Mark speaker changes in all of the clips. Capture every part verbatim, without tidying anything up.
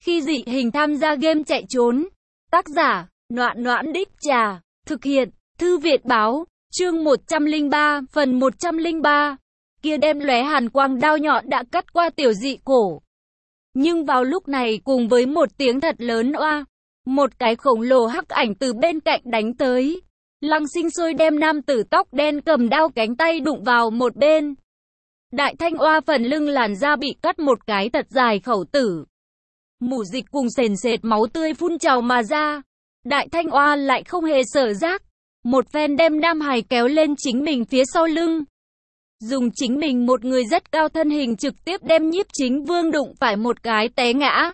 Speaker 1: Khi dị hình tham gia game chạy trốn. Tác giả, Noãn Noãn Đích Trà. Thực hiện, Thư Viện Báo. Chương một trăm lẻ ba, phần một trăm lẻ ba. Kia đem lóe hàn quang đao nhọn đã cắt qua tiểu dị cổ. Nhưng vào lúc này cùng với một tiếng thật lớn oa, một cái khổng lồ hắc ảnh từ bên cạnh đánh tới. Lăng sinh sôi đem nam tử tóc đen cầm đao cánh tay đụng vào một bên. Đại thanh oa phần lưng làn da bị cắt một cái thật dài khẩu tử. Mủ dịch cùng sền sệt máu tươi phun trào mà ra. Đại thanh oa lại không hề sở giác. Một phen đem nam hài kéo lên chính mình phía sau lưng. Dùng chính mình một người rất cao thân hình trực tiếp đem Nhiếp Chính Vương đụng phải một cái té ngã.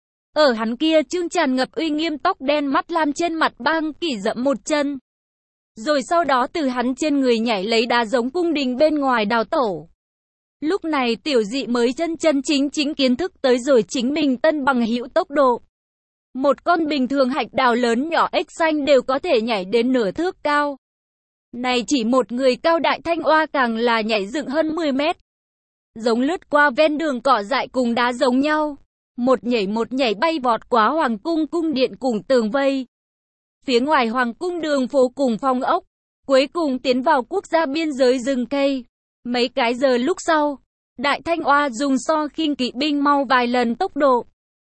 Speaker 1: Ở hắn kia trương tràn ngập uy nghiêm tóc đen mắt lam trên mặt băng kỳ dẫm một chân. Rồi sau đó từ hắn trên người nhảy lấy đá giống cung đình bên ngoài đào tổ. Lúc này tiểu dị mới chân chân chính chính kiến thức tới rồi chính mình tân bằng hữu tốc độ. Một con bình thường hạch đào lớn nhỏ ếch xanh đều có thể nhảy đến nửa thước cao. Này chỉ một người cao đại thanh oa càng là nhảy dựng hơn mười mét. Giống lướt qua ven đường cỏ dại cùng đá giống nhau. Một nhảy một nhảy bay vọt quá hoàng cung cung điện cùng tường vây. Phía ngoài hoàng cung đường phố cùng phong ốc. Cuối cùng tiến vào quốc gia biên giới rừng cây. Mấy cái giờ lúc sau, đại thanh oa dùng so khinh kỵ binh mau vài lần tốc độ.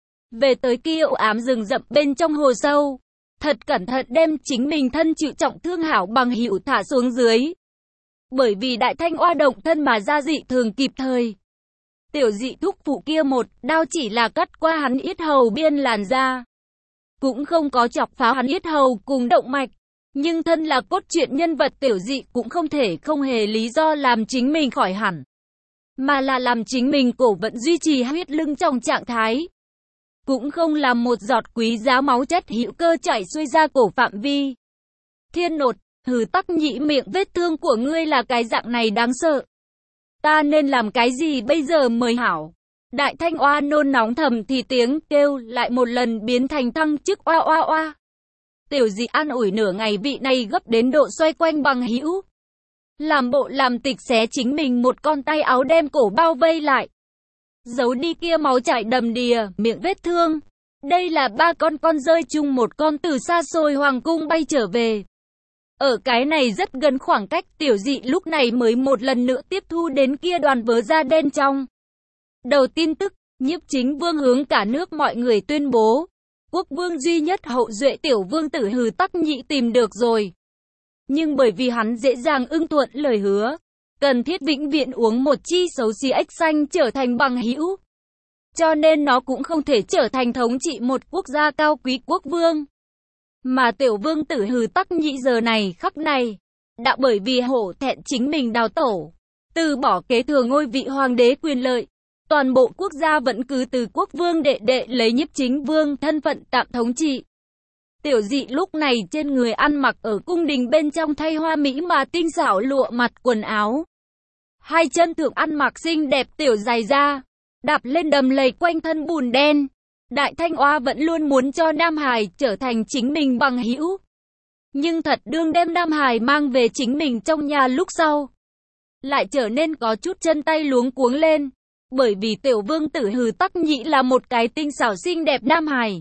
Speaker 1: Về tới kia ưu ám rừng rậm bên trong hồ sâu. Thật cẩn thận đem chính mình thân chịu trọng thương hảo bằng hữu thả xuống dưới. Bởi vì đại thanh oa động thân mà ra dị thường kịp thời. Tiểu dị thúc phụ kia một đao chỉ là cắt qua hắn yết hầu biên làn da. Cũng không có chọc phá hắn yết hầu cùng động mạch. Nhưng thân là cốt truyện nhân vật tiểu dị cũng không thể không hề lý do làm chính mình khỏi hẳn. Mà là làm chính mình cổ vẫn duy trì huyết lưng trong trạng thái. Cũng không làm một giọt quý giá máu chất hữu cơ chảy xuôi ra cổ phạm vi. Thiên nột, hừ tắc nhị miệng vết thương của ngươi là cái dạng này đáng sợ. Ta nên làm cái gì bây giờ mới hảo? Đại thanh oa nôn nóng thầm thì tiếng kêu lại một lần biến thành thăng chức oa oa oa. Tiểu dị an ủi nửa ngày vị này gấp đến độ xoay quanh bằng hữu. Làm bộ làm tịch xé chính mình một con tay áo đem cổ bao vây lại. Giấu đi kia máu chảy đầm đìa, miệng vết thương. Đây là ba con con rơi chung một con từ xa xôi hoàng cung bay trở về. Ở cái này rất gần khoảng cách tiểu dị lúc này mới một lần nữa tiếp thu đến kia đoàn vớ da đen trong. Đầu tin tức, Nhiếp Chính Vương hướng cả nước mọi người tuyên bố. Quốc vương duy nhất hậu duệ tiểu vương tử hừ tắc nhị tìm được rồi. Nhưng bởi vì hắn dễ dàng ưng thuận lời hứa. Cần thiết vĩnh viễn uống một chi xấu xí ếch xanh trở thành bằng hữu. Cho nên nó cũng không thể trở thành thống trị một quốc gia cao quý quốc vương. Mà tiểu vương tử hừ tắc nhị giờ này khắc này. Đã bởi vì hổ thẹn chính mình đào tổ. Từ bỏ kế thừa ngôi vị hoàng đế quyền lợi. Toàn bộ quốc gia vẫn cứ từ quốc vương đệ đệ lấy Nhiếp Chính Vương thân phận tạm thống trị. Tiểu dị lúc này trên người ăn mặc ở cung đình bên trong thay hoa mỹ mà tinh xảo lụa mặt quần áo. Hai chân thượng ăn mặc xinh đẹp tiểu dài da, đạp lên đầm lầy quanh thân bùn đen. Đại thanh oa vẫn luôn muốn cho Nam Hải trở thành chính mình bằng hữu. Nhưng thật đương đem Nam Hải mang về chính mình trong nhà lúc sau. Lại trở nên có chút chân tay luống cuống lên. Bởi vì tiểu vương tử hừ tắc nhị là một cái tinh xảo xinh đẹp Nam Hải.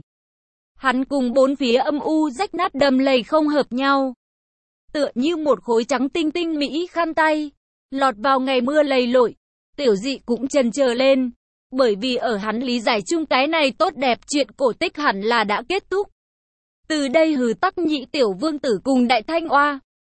Speaker 1: Hắn cùng bốn phía âm u rách nát đầm lầy không hợp nhau. Tựa như một khối trắng tinh tinh mỹ khăn tay. Lọt vào ngày mưa lầy lội. Tiểu dị cũng chần chờ lên. Bởi vì ở hắn lý giải chung cái này tốt đẹp chuyện cổ tích hẳn là đã kết thúc. Từ đây hừ tắc nhị tiểu vương tử cùng đại thanh oa.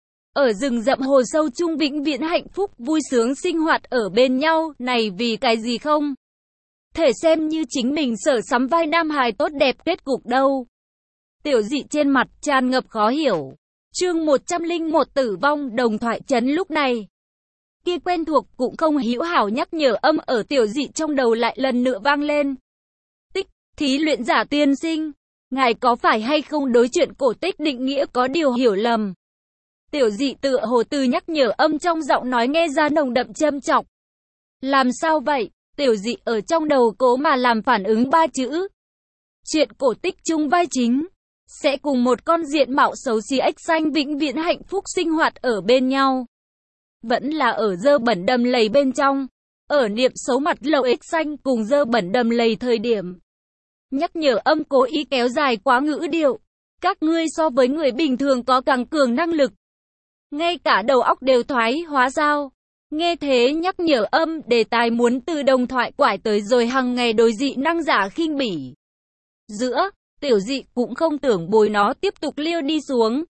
Speaker 1: Ở rừng rậm hồ sâu chung vĩnh viễn hạnh phúc vui sướng sinh hoạt ở bên nhau, này vì cái gì không? Thể xem như chính mình sở sắm vai Nam Hài tốt đẹp kết cục đâu. Tiểu dị trên mặt tràn ngập khó hiểu. Chương một trăm lẻ một tử vong đồng thoại chấn lúc này. Kia quen thuộc cũng không hữu hảo nhắc nhở âm ở tiểu dị trong đầu lại lần nữa vang lên. Tích, thí luyện giả tiên sinh. Ngài có phải hay không đối chuyện cổ tích định nghĩa có điều hiểu lầm? Tiểu dị tựa hồ từ nhắc nhở âm trong giọng nói nghe ra nồng đậm châm chọc. Làm sao vậy? Tiểu dị ở trong đầu cố mà làm phản ứng ba chữ. Chuyện cổ tích chung vai chính. Sẽ cùng một con diện mạo xấu xí ếch xanh vĩnh viễn hạnh phúc sinh hoạt ở bên nhau. Vẫn là ở dơ bẩn đầm lầy bên trong. Ở niệm xấu mặt lầu ếch xanh cùng dơ bẩn đầm lầy thời điểm. Nhắc nhở âm cố ý kéo dài quá ngữ điệu. Các ngươi so với người bình thường có càng cường năng lực. Ngay cả đầu óc đều thoái hóa sao? Nghe thế nhắc nhở âm đề tài muốn từ đồng thoại quải tới rồi hằng ngày đối dị năng giả khinh bỉ. Giữa, tiểu dị cũng không tưởng bồi nó tiếp tục liêu đi xuống.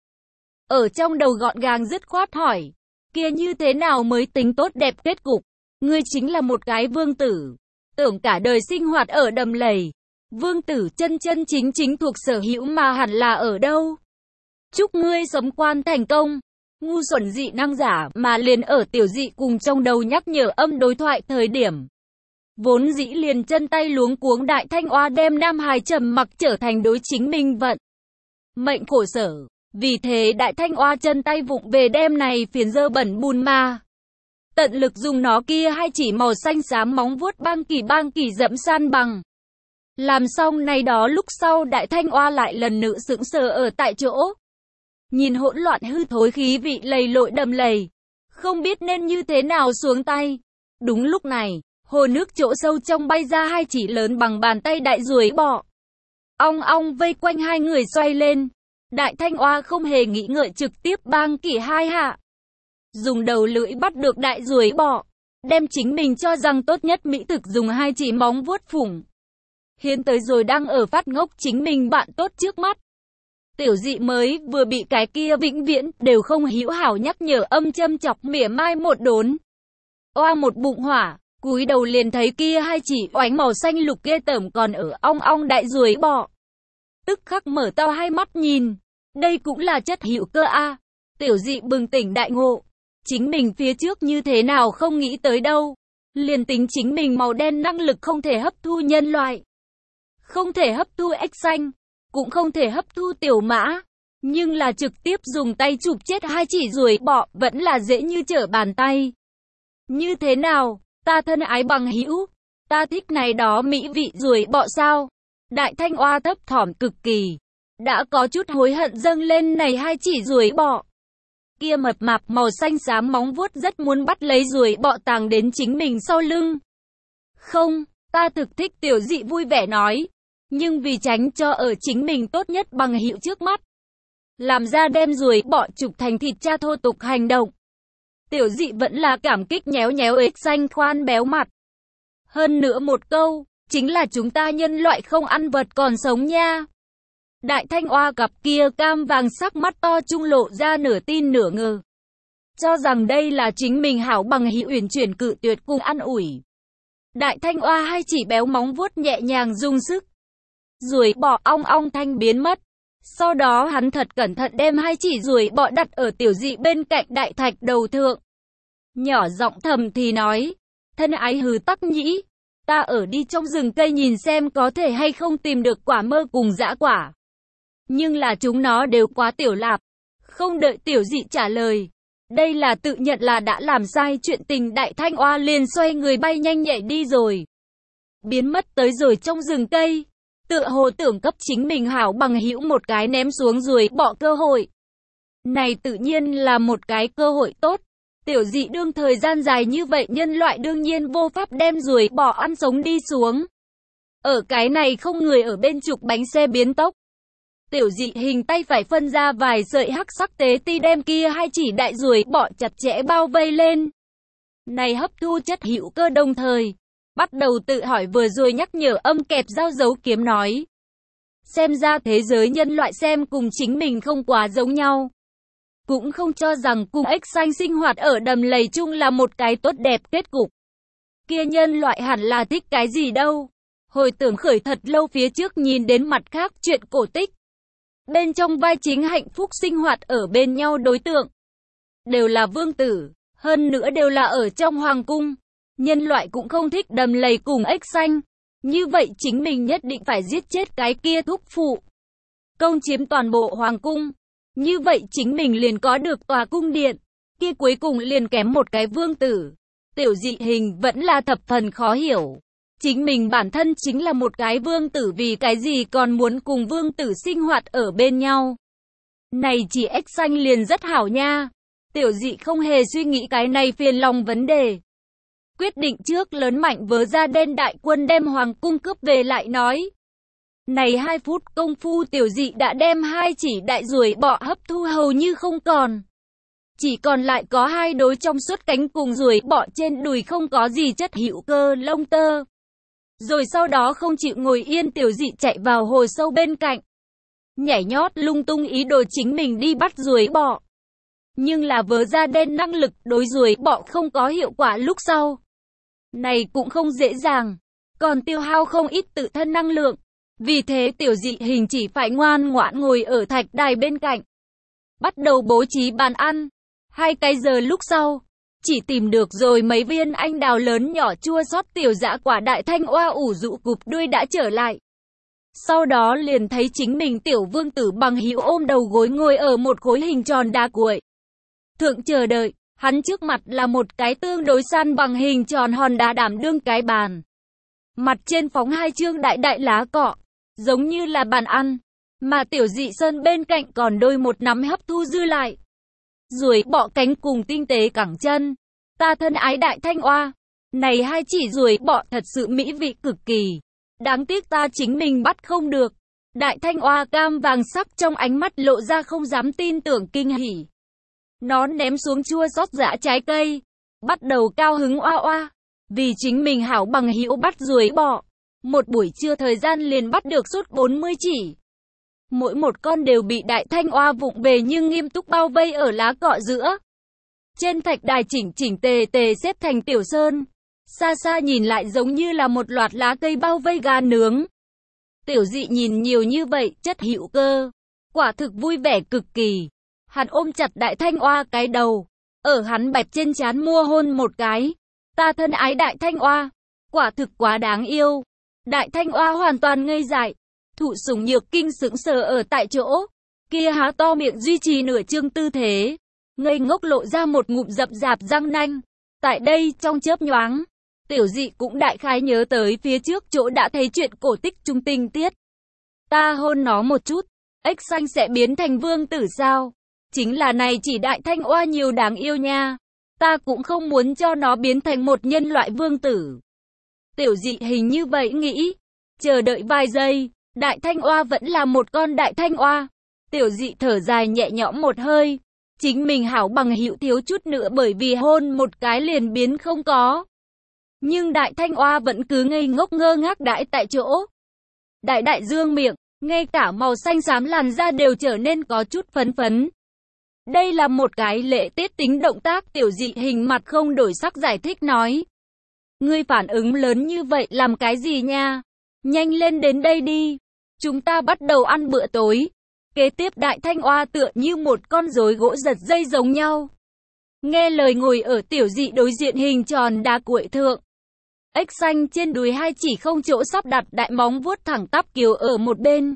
Speaker 1: Ở trong đầu gọn gàng dứt khoát hỏi. Kia như thế nào mới tính tốt đẹp kết cục? Ngươi chính là một cái vương tử. Tưởng cả đời sinh hoạt ở đầm lầy. Vương tử chân chân chính chính thuộc sở hữu mà hẳn là ở đâu? Chúc ngươi sấm quan thành công. Ngu xuẩn dị năng giả mà liền ở tiểu dị cùng trong đầu nhắc nhở âm đối thoại thời điểm. Vốn dĩ liền chân tay luống cuống Đại Thanh Oa đem Nam Hải trầm mặc trở thành đối chính mình vận mệnh khổ sở. Vì thế Đại Thanh Oa chân tay vụng về đem này phiền dơ bẩn bùn ma. Tận lực dùng nó kia hai chỉ màu xanh xám móng vuốt băng kỳ băng kỳ dẫm san bằng. Làm xong này đó lúc sau Đại Thanh Oa lại lần nữa sững sờ ở tại chỗ. Nhìn hỗn loạn hư thối khí vị lầy lội đầm lầy. Không biết nên như thế nào xuống tay. Đúng lúc này, hồ nước chỗ sâu trong bay ra hai chỉ lớn bằng bàn tay đại ruồi bọ. Ong ong vây quanh hai người xoay lên. Đại Thanh Oa không hề nghĩ ngợi trực tiếp bang kỷ hai hạ. Dùng đầu lưỡi bắt được đại ruồi bọ. Đem chính mình cho rằng tốt nhất mỹ thực dùng hai chỉ móng vuốt phủng. Hiến tới rồi đang ở phát ngốc chính mình bạn tốt trước mắt. Tiểu dị mới vừa bị cái kia vĩnh viễn đều không hữu hảo nhắc nhở âm châm chọc mỉa mai một đốn. Oa một bụng hỏa, cúi đầu liền thấy kia hai chỉ oánh màu xanh lục ghê tởm còn ở ong ong đại ruồi bọ. Tức khắc mở to hai mắt nhìn, đây cũng là chất hữu cơ a. Tiểu dị bừng tỉnh đại ngộ, chính mình phía trước như thế nào không nghĩ tới đâu. Liền tính chính mình màu đen năng lực không thể hấp thu nhân loại, không thể hấp thu ếch xanh, cũng không thể hấp thu tiểu mã, nhưng là trực tiếp dùng tay chụp chết hai chỉ ruồi bọ vẫn là dễ như trở bàn tay. Như thế nào, ta thân ái bằng hữu, ta thích này đó mỹ vị ruồi bọ sao? Đại Thanh Oa thấp thỏm cực kỳ, đã có chút hối hận dâng lên này hai chỉ ruồi bọ. Kia mập mạp màu xanh xám móng vuốt rất muốn bắt lấy ruồi bọ tàng đến chính mình sau lưng. Không, ta thực thích, tiểu dị vui vẻ nói. Nhưng vì tránh cho ở chính mình tốt nhất bằng hữu trước mắt, làm ra đem ruồi bọ chụp thành thịt cha thô tục hành động. Tiểu dị vẫn là cảm kích nhéo nhéo ếch xanh khoan béo mặt. Hơn nữa một câu, chính là chúng ta nhân loại không ăn vật còn sống nha. Đại Thanh Oa cặp kia cam vàng sắc mắt to trung lộ ra nửa tin nửa ngờ. Cho rằng đây là chính mình hảo bằng hữu uyển chuyển cự tuyệt cùng ăn ủi. Đại Thanh Oa hai chỉ béo móng vuốt nhẹ nhàng dùng sức. Ruồi bọ ong ong thanh biến mất. Sau đó hắn thật cẩn thận đem hai chỉ ruồi bọ đặt ở tiểu dị bên cạnh đại thạch đầu thượng. Nhỏ giọng thầm thì nói, thân ái hừ tắc nhĩ, ta ở đi trong rừng cây nhìn xem có thể hay không tìm được quả mơ cùng dã quả. Nhưng là chúng nó đều quá tiểu lạp. Không đợi tiểu dị trả lời, đây là tự nhận là đã làm sai chuyện tình, Đại Thanh Oa liền xoay người bay nhanh nhạy đi rồi. Biến mất tới rồi trong rừng cây. Tựa hồ tưởng cấp chính mình hảo bằng hữu một cái ném xuống ruồi bọ cơ hội. Này tự nhiên là một cái cơ hội tốt. Tiểu dị đương thời gian dài như vậy nhân loại đương nhiên vô pháp đem ruồi bọ ăn sống đi xuống. Ở cái này không người ở bên trục bánh xe biến tốc. Tiểu dị hình tay phải phân ra vài sợi hắc sắc tế ti đem kia hai chỉ đại ruồi bọ chặt chẽ bao vây lên. Này hấp thu chất hữu cơ đồng thời. Bắt đầu tự hỏi vừa rồi nhắc nhở âm kẹp dao dấu kiếm nói. Xem ra thế giới nhân loại xem cùng chính mình không quá giống nhau. Cũng không cho rằng cùng ếch xanh sinh hoạt ở đầm lầy chung là một cái tốt đẹp kết cục. Kia nhân loại hẳn là thích cái gì đâu. Hồi tưởng khởi thật lâu phía trước nhìn đến mặt khác chuyện cổ tích. Bên trong vai chính hạnh phúc sinh hoạt ở bên nhau đối tượng. Đều là vương tử, hơn nữa đều là ở trong hoàng cung. Nhân loại cũng không thích đầm lầy cùng ếch xanh. Như vậy chính mình nhất định phải giết chết cái kia thúc phụ. Công chiếm toàn bộ hoàng cung. Như vậy chính mình liền có được tòa cung điện. Kia cuối cùng liền kém một cái vương tử. Tiểu dị hình vẫn là thập phần khó hiểu. Chính mình bản thân chính là một cái vương tử, vì cái gì còn muốn cùng vương tử sinh hoạt ở bên nhau. Này chỉ ếch xanh liền rất hảo nha. Tiểu dị không hề suy nghĩ cái này phiền lòng vấn đề. Quyết định trước lớn mạnh vớ ra đen đại quân đem hoàng cung cướp về lại nói. Này hai phút công phu tiểu dị đã đem hai chỉ đại ruồi bọ hấp thu hầu như không còn. Chỉ còn lại có hai đôi trong suốt cánh cùng ruồi bọ trên đùi không có gì chất hữu cơ lông tơ. Rồi sau đó không chịu ngồi yên tiểu dị chạy vào hồ sâu bên cạnh. Nhảy nhót lung tung ý đồ chính mình đi bắt ruồi bọ. Nhưng là vớ ra đen năng lực đối ruồi bọ không có hiệu quả lúc sau. Này cũng không dễ dàng, còn tiêu hao không ít tự thân năng lượng. Vì thế tiểu dị hình chỉ phải ngoan ngoãn ngồi ở thạch đài bên cạnh. Bắt đầu bố trí bàn ăn. Hai cái giờ lúc sau, chỉ tìm được rồi mấy viên anh đào lớn nhỏ chua xót tiểu dã quả đại thanh oa ủ rũ cụp đuôi đã trở lại. Sau đó liền thấy chính mình tiểu vương tử bằng hữu ôm đầu gối ngồi ở một khối hình tròn đá cuội thượng chờ đợi, hắn trước mặt là một cái tương đối san bằng hình tròn hòn đá đảm đương cái bàn. Mặt trên phóng hai chương đại đại lá cọ, giống như là bàn ăn, mà tiểu dị sơn bên cạnh còn đôi một nắm hấp thu dư lại. Ruồi bọ cánh cùng tinh tế cẳng chân. Ta thân ái đại thanh oa, này hai chỉ ruồi bọ thật sự mỹ vị cực kỳ. Đáng tiếc ta chính mình bắt không được. Đại thanh oa cam vàng sắc trong ánh mắt lộ ra không dám tin tưởng kinh hỉ. Nó ném xuống chua xót dã trái cây, bắt đầu cao hứng oa oa, vì chính mình hảo bằng hữu bắt ruồi bọ. Một buổi trưa thời gian liền bắt được suốt bốn mươi chỉ. Mỗi một con đều bị đại thanh oa vụng về nhưng nghiêm túc bao vây ở lá cọ giữa. Trên thạch đài chỉnh chỉnh tề tề xếp thành tiểu sơn. Xa xa nhìn lại giống như là một loạt lá cây bao vây gà nướng. Tiểu dị nhìn nhiều như vậy, chất hữu cơ. Quả thực vui vẻ cực kỳ. Hắn ôm chặt đại thanh oa cái đầu. Ở hắn bẹp trên trán mua hôn một cái. Ta thân ái đại thanh oa. Quả thực quá đáng yêu. Đại thanh oa hoàn toàn ngây dại. Thụ sủng nhược kinh sững sờ ở tại chỗ. Kia há to miệng duy trì nửa chương tư thế. Ngây ngốc lộ ra một ngụm rậm rạp răng nanh. Tại đây trong chớp nhoáng, tiểu dị cũng đại khái nhớ tới phía trước chỗ đã thấy chuyện cổ tích trung tình tiết. Ta hôn nó một chút, ếch xanh sẽ biến thành vương tử sao? Chính là này chỉ đại thanh oa nhiều đáng yêu nha. Ta cũng không muốn cho nó biến thành một nhân loại vương tử. Tiểu dị hình như vậy nghĩ. Chờ đợi vài giây, đại thanh oa vẫn là một con đại thanh oa. Tiểu dị thở dài nhẹ nhõm một hơi. Chính mình hảo bằng hữu thiếu chút nữa bởi vì hôn một cái liền biến không có. Nhưng đại thanh oa vẫn cứ ngây ngốc ngơ ngác đãi tại chỗ. Đại đại dương miệng, ngay cả màu xanh xám làn da đều trở nên có chút phấn phấn. Đây là một cái lễ tiết tính động tác. Tiểu dị hình mặt không đổi sắc giải thích nói. Ngươi phản ứng lớn như vậy làm cái gì nha? Nhanh lên đến đây đi. Chúng ta bắt đầu ăn bữa tối. Kế tiếp đại thanh oa tựa như một con rối gỗ giật dây giống nhau. Nghe lời ngồi ở tiểu dị đối diện hình tròn đá cuội thượng. Ếch xanh trên đùi hai chỉ không chỗ sắp đặt đại móng vuốt thẳng tắp kiều ở một bên.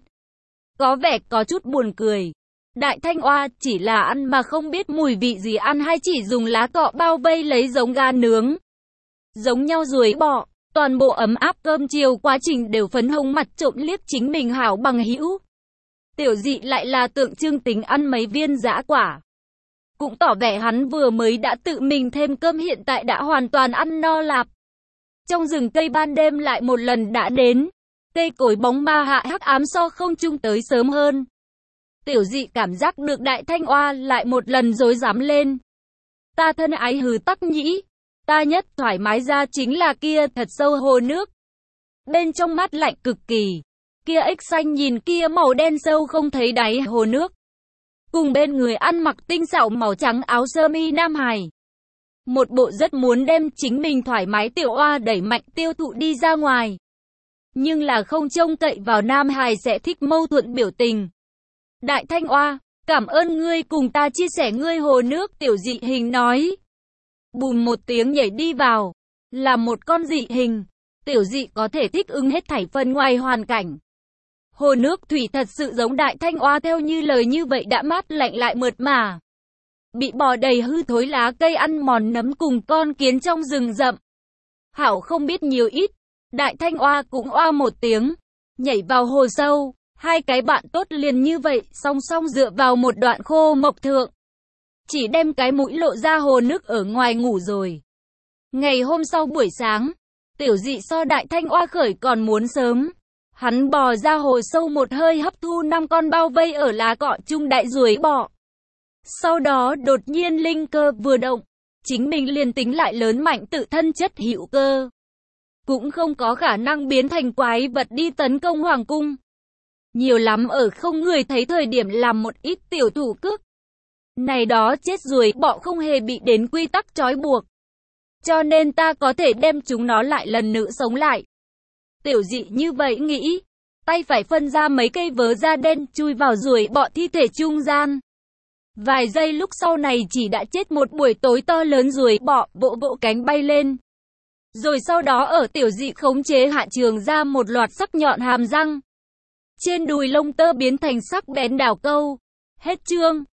Speaker 1: Có vẻ có chút buồn cười. Đại thanh oa chỉ là ăn mà không biết mùi vị gì ăn hay chỉ dùng lá cọ bao vây lấy giống gà nướng. Giống nhau ruồi bọ, toàn bộ ấm áp cơm chiều quá trình đều phấn hồng mặt trộm liếc chính mình hảo bằng hữu. Tiểu dị lại là tượng trưng tính ăn mấy viên dã quả. Cũng tỏ vẻ hắn vừa mới đã tự mình thêm cơm hiện tại đã hoàn toàn ăn no lạp. Trong rừng cây ban đêm lại một lần đã đến. Cây cối bóng ma hạ hắc ám so không trung tới sớm hơn. Tiểu dị cảm giác được đại thanh oa lại một lần rối rắm lên. Ta thân ái hừ tắc nhĩ. Ta nhất thoải mái ra chính là kia thật sâu hồ nước. Bên trong mát lạnh cực kỳ. Kia ếch xanh nhìn kia màu đen sâu không thấy đáy hồ nước. Cùng bên người ăn mặc tinh xảo màu trắng áo sơ mi nam hài. Một bộ rất muốn đem chính mình thoải mái tiểu oa đẩy mạnh tiêu thụ đi ra ngoài. Nhưng là không trông cậy vào nam hài sẽ thích mâu thuẫn biểu tình. Đại thanh oa, cảm ơn ngươi cùng ta chia sẻ ngươi hồ nước, tiểu dị hình nói. Bùm một tiếng nhảy đi vào. Là một con dị hình. Tiểu dị có thể thích ứng hết thảy phần ngoài hoàn cảnh. Hồ nước thủy thật sự giống đại thanh oa theo như lời như vậy đã mát lạnh lại mượt mà. Bị bò đầy hư thối lá cây ăn mòn nấm cùng con kiến trong rừng rậm. Hảo không biết nhiều ít. Đại thanh oa cũng oa một tiếng. Nhảy vào hồ sâu. Hai cái bạn tốt liền như vậy song song dựa vào một đoạn khô mộc thượng. Chỉ đem cái mũi lộ ra hồ nước ở ngoài ngủ rồi. Ngày hôm sau buổi sáng. Tiểu dị so đại thanh oa khởi còn muốn sớm. Hắn bò ra hồ sâu một hơi hấp thu năm con bao vây ở lá cọ chung đại ruồi bọ. Sau đó đột nhiên linh cơ vừa động, chính mình liền tính lại lớn mạnh tự thân chất hữu cơ, cũng không có khả năng biến thành quái vật đi tấn công hoàng cung. Nhiều lắm ở không người thấy thời điểm làm một ít tiểu thủ cước. Này đó chết ruồi bọ không hề bị đến quy tắc trói buộc. Cho nên ta có thể đem chúng nó lại lần nữa sống lại. Tiểu dị như vậy nghĩ, tay phải phân ra mấy cây vớ da đen chui vào ruồi bọ thi thể trung gian. Vài giây lúc sau này chỉ đã chết một buổi tối to lớn ruồi bọ vỗ vỗ cánh bay lên. Rồi sau đó ở tiểu dị khống chế hạ trường ra một loạt sắc nhọn hàm răng. Trên đùi lông tơ biến thành sắc bén đào câu. Hết chương.